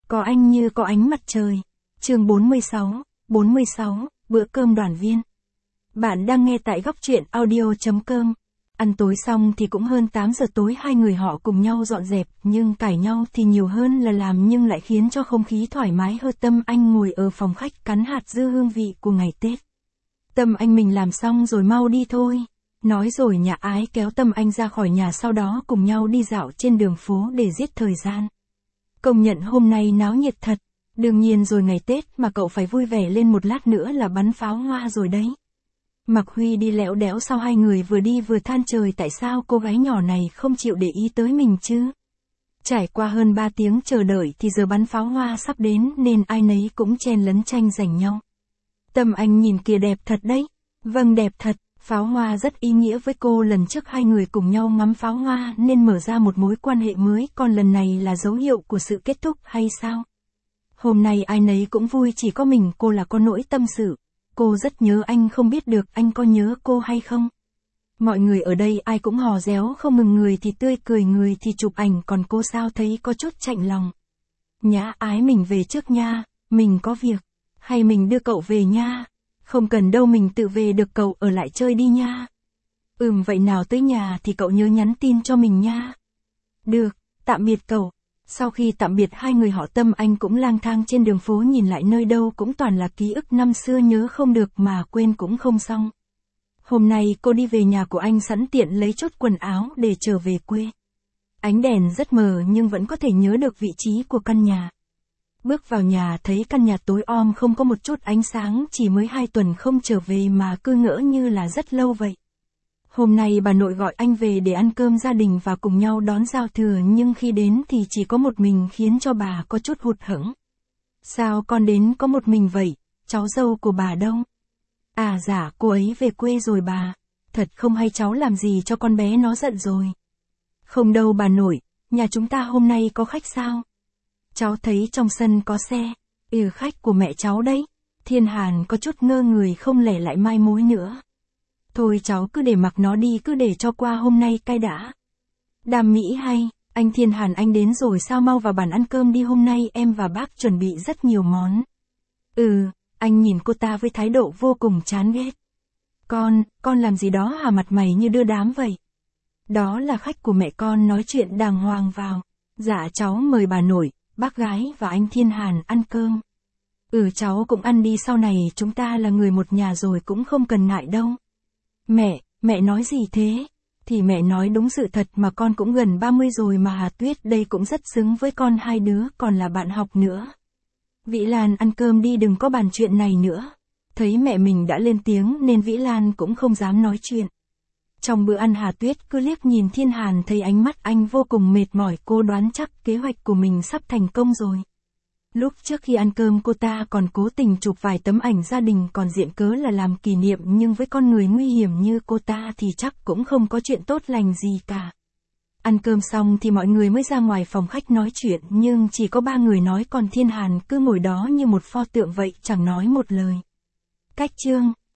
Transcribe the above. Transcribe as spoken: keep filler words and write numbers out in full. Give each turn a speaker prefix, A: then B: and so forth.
A: Có anh như có ánh mặt trời. Chương bốn mươi sáu, bốn mươi sáu, bữa cơm đoàn viên. Bạn đang nghe tại góc truyện audio chấm com. Ăn tối xong thì cũng hơn tám giờ tối, hai người họ cùng nhau dọn dẹp, nhưng cãi nhau thì nhiều hơn là làm, nhưng lại khiến cho không khí thoải mái hơn. Tâm Anh ngồi ở phòng khách cắn hạt dưa hương vị của ngày Tết. Tâm Anh, mình làm xong rồi mau đi thôi. Nói rồi Nhà Ái kéo Tâm Anh ra khỏi nhà, sau đó cùng nhau đi dạo trên đường phố để giết thời gian. Công nhận hôm nay náo nhiệt thật. Đương nhiên rồi, ngày Tết mà cậu phải vui vẻ lên một lát nữa là bắn pháo hoa rồi đấy. Mạc Huy đi lẽo đẽo sau hai người, vừa đi vừa than trời, tại sao cô gái nhỏ này không chịu để ý tới mình chứ? Trải qua hơn ba tiếng chờ đợi thì giờ bắn pháo hoa sắp đến nên ai nấy cũng chen lấn tranh giành nhau. Tâm Anh nhìn kìa, đẹp thật đấy. Vâng, đẹp thật. Pháo hoa rất ý nghĩa với cô, lần trước hai người cùng nhau ngắm pháo hoa nên mở ra một mối quan hệ mới, còn lần này là dấu hiệu của sự kết thúc hay sao? Hôm nay ai nấy cũng vui, chỉ có mình cô là có nỗi tâm sự. Cô rất nhớ anh, không biết được anh có nhớ cô hay không? Mọi người ở đây ai cũng hò réo không ngừng, người thì tươi cười, người thì chụp ảnh, còn cô sao thấy có chút chạnh lòng. Nhã Ái, mình về trước nha, mình có việc. Hay mình đưa cậu về nha? Không cần đâu, mình tự về được, cậu ở lại chơi đi nha. Ừm, vậy nào tới nhà thì cậu nhớ nhắn tin cho mình nha. Được, tạm biệt cậu. Sau khi tạm biệt hai người họ, Tâm Anh cũng lang thang trên đường phố, nhìn lại nơi đâu cũng toàn là ký ức năm xưa, nhớ không được mà quên cũng không xong. Hôm nay cô đi về nhà của anh, sẵn tiện lấy chốt quần áo để trở về quê. Ánh đèn rất mờ nhưng vẫn có thể nhớ được vị trí của căn nhà. Bước vào nhà thấy căn nhà tối om, không có một chút ánh sáng, chỉ mới hai tuần không trở về mà cứ ngỡ như là rất lâu vậy. Hôm nay bà nội gọi anh về để ăn cơm gia đình và cùng nhau đón giao thừa, nhưng khi đến thì chỉ có một mình, khiến cho bà có chút hụt hẫng. Sao con đến có một mình vậy, cháu dâu của bà đâu? À dạ, cô ấy về quê rồi bà. Thật không hay, cháu làm gì cho con bé nó giận rồi? Không đâu bà nội, nhà chúng ta hôm nay có khách sao? Cháu thấy trong sân có xe. Ừ, khách của mẹ cháu đấy. Thiên Hàn có chút ngơ người, không lẽ lại mai mối nữa. Thôi cháu cứ để mặc nó đi, cứ để cho qua hôm nay cay đã. Đam mỹ hay, anh Thiên Hàn anh đến rồi sao, mau vào bàn ăn cơm đi, hôm nay em và bác chuẩn bị rất nhiều món. Ừ, anh nhìn cô ta với thái độ vô cùng chán ghét. Con, con làm gì đó hả, mặt mày như đưa đám vậy? Đó là khách của mẹ con, nói chuyện đàng hoàng vào. Dạ cháu mời bà nội, bác gái và anh Thiên Hàn ăn cơm. Ừ, cháu cũng ăn đi, sau này chúng ta là người một nhà rồi, cũng không cần ngại đâu. Mẹ, mẹ nói gì thế? Thì mẹ nói đúng sự thật mà, con cũng gần ba mươi rồi mà, Hà Tuyết đây cũng rất xứng với con, hai đứa còn là bạn học nữa. Vĩ Lan, ăn cơm đi, đừng có bàn chuyện này nữa. Thấy mẹ mình đã lên tiếng nên Vĩ Lan cũng không dám nói chuyện. Trong bữa ăn, Hà Tuyết cứ liếc nhìn Thiên Hàn, thấy ánh mắt anh vô cùng mệt mỏi, cô đoán chắc kế hoạch của mình sắp thành công rồi. Lúc trước khi ăn cơm cô ta còn cố tình chụp vài tấm ảnh gia đình, còn diện cớ là làm kỷ niệm, nhưng với con người nguy hiểm như cô ta thì chắc cũng không có chuyện tốt lành gì cả. Ăn cơm xong thì mọi người mới ra ngoài phòng khách nói chuyện, nhưng chỉ có ba người nói, còn Thiên Hàn cứ ngồi đó như một pho tượng vậy, chẳng nói một lời. Cách chương